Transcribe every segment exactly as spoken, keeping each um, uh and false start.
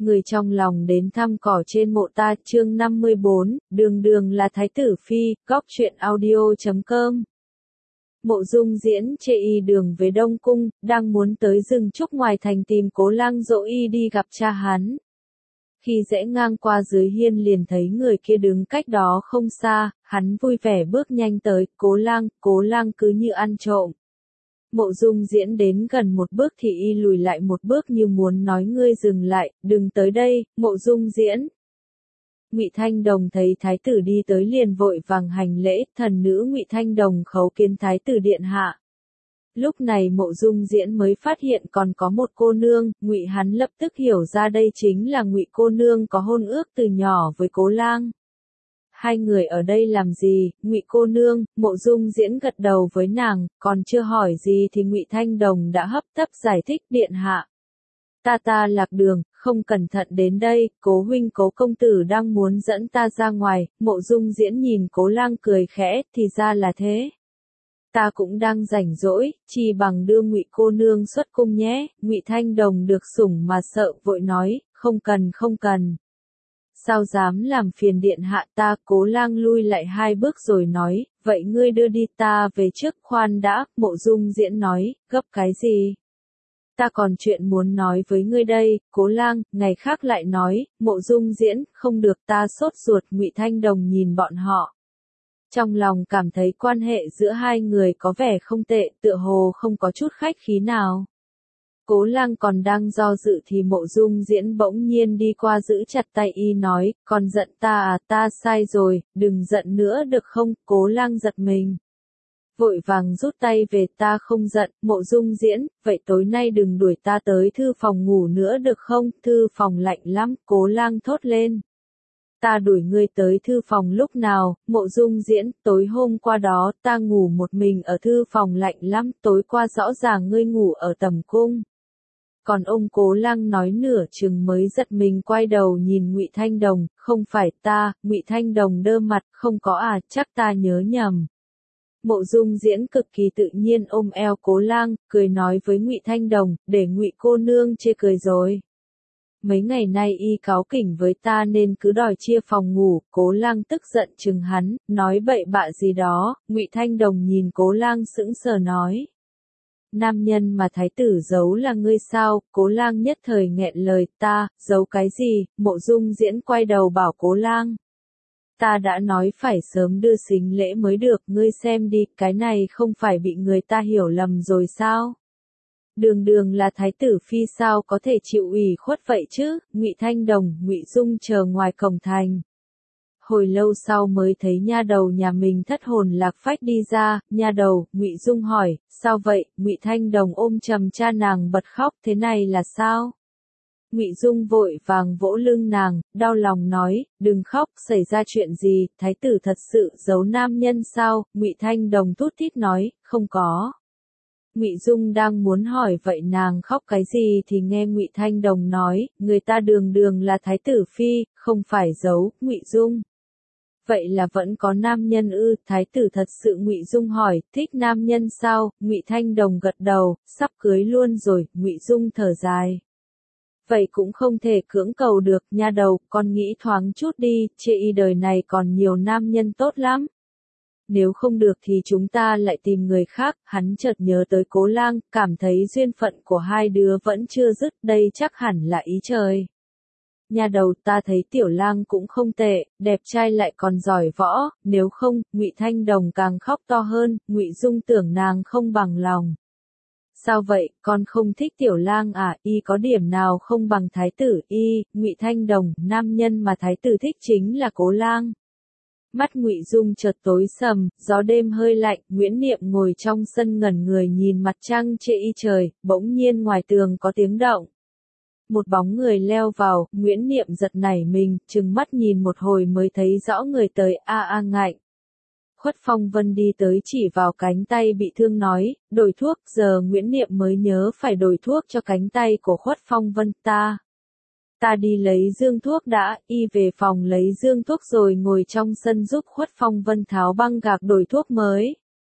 Người trong lòng đến thăm cỏ trên mộ ta, chương năm mươi bốn, đường đường là thái tử phi, góc truyện audio chấm com. Mộ Dung Diễn chê y đường về Đông Cung, đang muốn tới rừng trúc ngoài thành tìm Cố Lang dỗ y đi gặp cha hắn. Khi rẽ ngang qua dưới hiên liền thấy người kia đứng cách đó không xa, hắn vui vẻ bước nhanh tới, Cố Lang, Cố Lang cứ như ăn trộm. Mộ Dung Diễn đến gần một bước thì y lùi lại một bước như muốn nói ngươi dừng lại, đừng tới đây, Mộ Dung Diễn. Ngụy Thanh Đồng thấy thái tử đi tới liền vội vàng hành lễ, thần nữ Ngụy Thanh Đồng khấu kiến thái tử điện hạ. Lúc này Mộ Dung Diễn mới phát hiện còn có một cô nương, Ngụy hắn lập tức hiểu ra đây chính là Ngụy cô nương có hôn ước từ nhỏ với Cố Lang. Hai người ở đây làm gì, Ngụy cô nương? Mộ Dung Diễn gật đầu với nàng, còn chưa hỏi gì thì Ngụy Thanh Đồng đã hấp tấp giải thích, điện hạ. Ta ta lạc đường, không cẩn thận đến đây, Cố huynh Cố công tử đang muốn dẫn ta ra ngoài. Mộ Dung Diễn nhìn Cố Lang cười khẽ, thì ra là thế. Ta cũng đang rảnh rỗi, chỉ bằng đưa Ngụy cô nương xuất cung nhé. Ngụy Thanh Đồng được sủng mà sợ, vội nói, không cần không cần. Sao dám làm phiền điện hạ? Ta? Cố Lang lui lại hai bước rồi nói, vậy ngươi đưa đi, ta về trước. Khoan đã, Mộ Dung Diễn nói, gấp cái gì? Ta còn chuyện muốn nói với ngươi đây. Cố Lang, ngày khác lại nói. Mộ Dung Diễn, không được, ta sốt ruột. Ngụy Thanh Đồng nhìn bọn họ. Trong lòng cảm thấy quan hệ giữa hai người có vẻ không tệ, tựa hồ không có chút khách khí nào. Cố Lang còn đang do dự thì Mộ Dung Diễn bỗng nhiên đi qua giữ chặt tay y nói, còn giận ta à? Ta sai rồi, đừng giận nữa được không? Cố Lang giật mình. Vội vàng rút tay về, ta không giận. Mộ Dung Diễn, vậy tối nay đừng đuổi ta tới thư phòng ngủ nữa được không? Thư phòng lạnh lắm, Cố Lang thốt lên. Ta đuổi ngươi tới thư phòng lúc nào? Mộ Dung Diễn, tối hôm qua đó, ta ngủ một mình ở thư phòng lạnh lắm, tối qua rõ ràng ngươi ngủ ở tầm cung. Còn ông Cố Lang nói nửa chừng mới giật mình quay đầu nhìn Ngụy Thanh Đồng, không phải ta. Ngụy Thanh Đồng đơ mặt, không có à, chắc ta nhớ nhầm. Mộ Dung Diễn cực kỳ tự nhiên ôm eo Cố Lang, cười nói với Ngụy Thanh Đồng, để Ngụy cô nương chê cười rồi. Mấy ngày nay y cáu kỉnh với ta nên cứ đòi chia phòng ngủ. Cố Lang tức giận chừng hắn, nói bậy bạ gì đó. Ngụy Thanh Đồng nhìn Cố Lang sững sờ nói. Nam nhân mà thái tử giấu là ngươi sao? Cố Lang nhất thời nghẹn lời, ta, giấu cái gì? Mộ Dung Diễn quay đầu bảo Cố Lang. Ta đã nói phải sớm đưa sính lễ mới được, ngươi xem đi, cái này không phải bị người ta hiểu lầm rồi sao? Đường đường là thái tử phi sao có thể chịu ủy khuất vậy chứ? Ngụy Thanh Đồng, Ngụy Dung chờ ngoài cổng thành. Hồi lâu sau mới thấy nha đầu nhà mình thất hồn lạc phách đi ra. Nha đầu, Ngụy Dung hỏi, sao vậy? Ngụy Thanh Đồng ôm chầm cha nàng bật khóc, thế này là sao? Ngụy Dung vội vàng vỗ lưng nàng, đau lòng nói, đừng khóc, xảy ra chuyện gì? Thái tử thật sự giấu nam nhân sao? Ngụy Thanh Đồng thút thít nói, không có. Ngụy Dung đang muốn hỏi vậy nàng khóc cái gì thì nghe Ngụy Thanh Đồng nói, người ta đường đường là thái tử phi, không phải giấu. Ngụy Dung. Vậy là vẫn có nam nhân ư? Thái tử thật sự? Ngụy Dung hỏi, thích nam nhân sao? Ngụy Thanh Đồng gật đầu, sắp cưới luôn rồi. Ngụy Dung thở dài. Vậy cũng không thể cưỡng cầu được, nha đầu, con nghĩ thoáng chút đi, chê y đời này còn nhiều nam nhân tốt lắm. Nếu không được thì chúng ta lại tìm người khác. Hắn chợt nhớ tới Cố Lang, cảm thấy duyên phận của hai đứa vẫn chưa dứt, đây chắc hẳn là ý trời. Nha đầu, ta thấy Tiểu Lang cũng không tệ, đẹp trai lại còn giỏi võ, nếu không. Ngụy Thanh Đồng càng khóc to hơn. Ngụy Dung tưởng nàng không bằng lòng. Sao vậy, con không thích Tiểu Lang à? Y có điểm nào không bằng thái tử? Y, Ngụy Thanh Đồng, nam nhân mà thái tử thích chính là Cố Lang. Mắt Ngụy Dung chợt tối sầm, gió đêm hơi lạnh. Nguyễn Niệm ngồi trong sân ngẩn người nhìn mặt trăng chê y trời, bỗng nhiên ngoài tường có tiếng động. Một bóng người leo vào, Nguyễn Niệm giật nảy mình, trừng mắt nhìn một hồi mới thấy rõ người tới. A a ngạnh. Khuất Phong Vân đi tới chỉ vào cánh tay bị thương nói, đổi thuốc. Giờ Nguyễn Niệm mới nhớ phải đổi thuốc cho cánh tay của Khuất Phong Vân. Ta. Ta đi lấy dương thuốc đã. Y về phòng lấy dương thuốc rồi ngồi trong sân giúp Khuất Phong Vân tháo băng gạc đổi thuốc mới.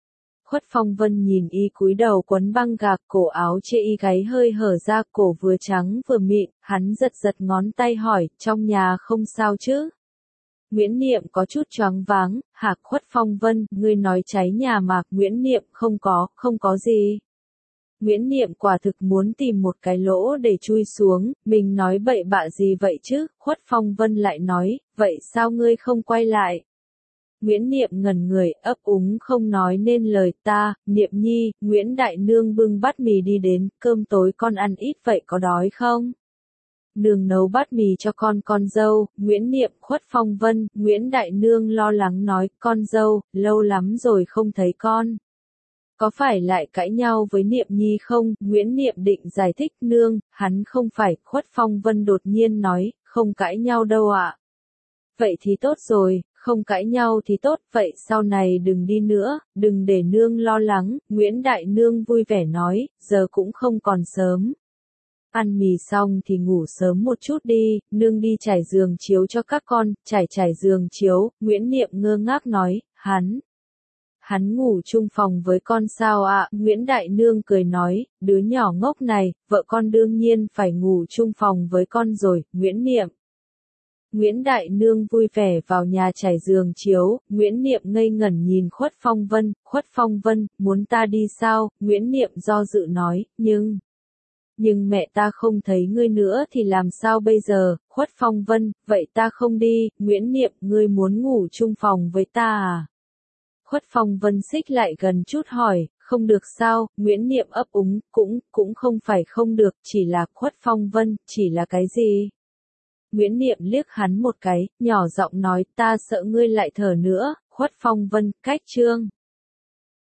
Khuất Phong Vân nhìn y cúi đầu quấn băng gạc, cổ áo chê y gáy hơi hở ra, cổ vừa trắng vừa mịn, hắn giật giật ngón tay hỏi, trong nhà không sao chứ? Nguyễn Niệm có chút choáng váng, hả Khuất Phong Vân, ngươi nói cháy nhà mà, Nguyễn Niệm không có, không có gì. Nguyễn Niệm quả thực muốn tìm một cái lỗ để chui xuống, mình nói bậy bạ gì vậy chứ, Khuất Phong Vân lại nói, vậy sao ngươi không quay lại? Nguyễn Niệm ngẩn người, ấp úng không nói nên lời. Ta, Niệm Nhi, Nguyễn Đại Nương bưng bát mì đi đến, cơm tối con ăn ít vậy có đói không? Nương nấu bát mì cho con con dâu. Nguyễn Niệm, Khuất Phong Vân, Nguyễn Đại Nương lo lắng nói, con dâu, lâu lắm rồi không thấy con. Có phải lại cãi nhau với Niệm Nhi không? Nguyễn Niệm định giải thích, nương, hắn không phải. Khuất Phong Vân đột nhiên nói, không cãi nhau đâu ạ. Vậy thì tốt rồi, không cãi nhau thì tốt, vậy sau này đừng đi nữa, đừng để nương lo lắng. Nguyễn Đại Nương vui vẻ nói, giờ cũng không còn sớm. Ăn mì xong thì ngủ sớm một chút đi, nương đi trải giường chiếu cho các con. Trải trải giường chiếu. Nguyễn Niệm ngơ ngác nói, hắn. Hắn ngủ chung phòng với con sao ạ? Nguyễn Đại Nương cười nói, đứa nhỏ ngốc này, vợ con đương nhiên phải ngủ chung phòng với con rồi. Nguyễn Niệm. Nguyễn Đại Nương vui vẻ vào nhà trải giường chiếu. Nguyễn Niệm ngây ngẩn nhìn Khuất Phong Vân. Khuất Phong Vân, muốn ta đi sao? Nguyễn Niệm do dự nói, nhưng... Nhưng mẹ ta không thấy ngươi nữa thì làm sao bây giờ? Khuất Phong Vân, vậy ta không đi. Nguyễn Niệm, ngươi muốn ngủ chung phòng với ta à? Khuất Phong Vân xích lại gần chút hỏi, không được sao? Nguyễn Niệm ấp úng, cũng, cũng không phải không được, chỉ là Khuất Phong Vân, chỉ là cái gì? Nguyễn Niệm liếc hắn một cái, nhỏ giọng nói, ta sợ ngươi lại thở nữa. Khuất Phong Vân, cách chương.